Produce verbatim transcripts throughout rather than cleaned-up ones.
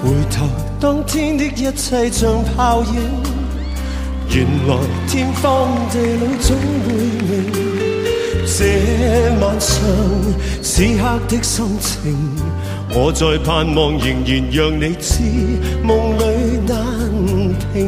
回頭，當天的一切像泡影，原來天荒地老總會明。這晚上此刻的心情，我在盼望，仍然讓你知夢裏難停。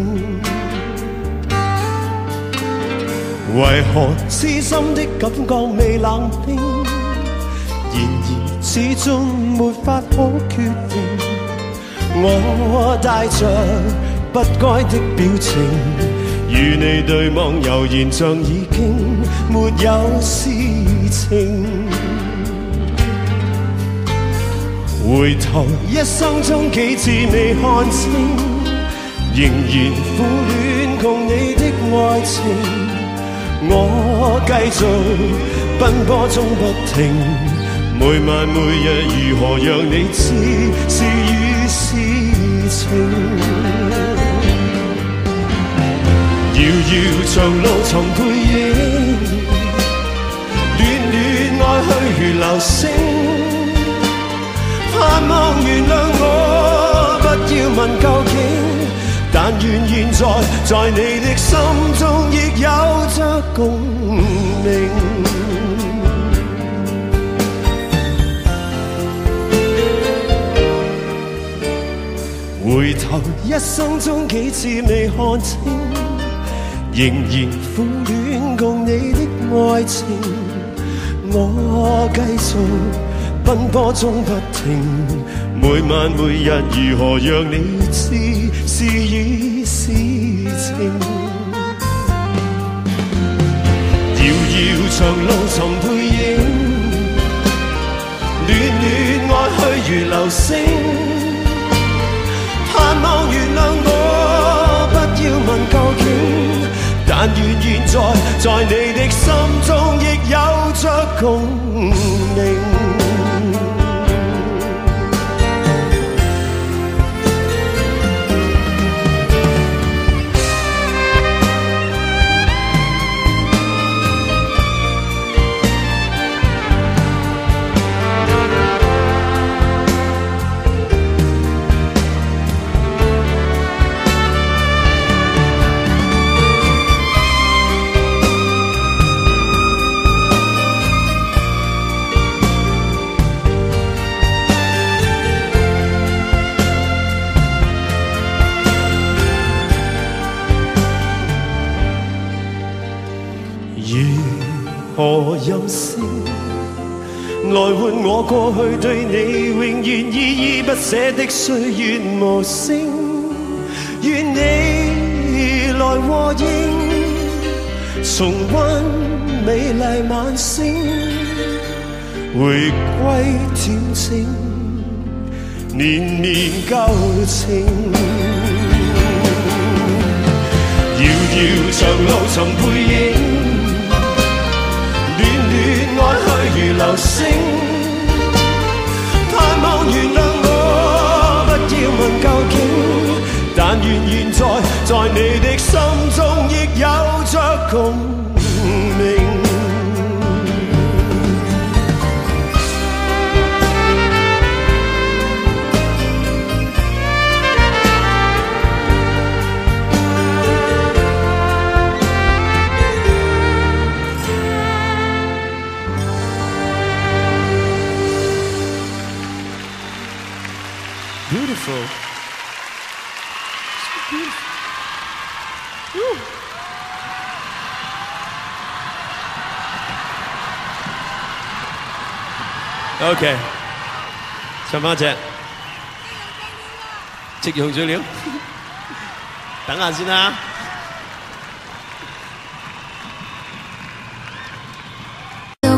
為何痴心的感覺未冷冰？然而始終沒法可決定。我帶着不該的表情，與你對望，悠然像已經沒有事情。回頭一生中幾次未看清，仍然苦戀共你的愛情。我繼續奔波中不停，每晚每日如何讓你知是與是情。遙遙長路尋背影，戀戀愛去如流星。盼望原諒我，不要問究竟，但願現在在你的心中亦有着共鳴。回頭一生中幾次未看清，仍然苦戀共你的愛情。我繼續奔波中不停，每晚每日如何讓你知是與是情。遙遙長路尋背影，戀戀愛去如流星。盼望原諒我，不要問究竟，但願現在在你的心中亦有着共鳴。何任性，來換我過去對你永遠依依不捨的歲月無聲。願你來和應，重溫美麗晚星，回歸恬靜，綿綿舊情。遙遙長路尋背影，愛去如流星。盼望原諒我，不要問究竟，但願現在在你的心中亦有着共鳴。Beautiful. So beautiful. Woo. OK， 唱翻隻夕陽醉了，等下先啦。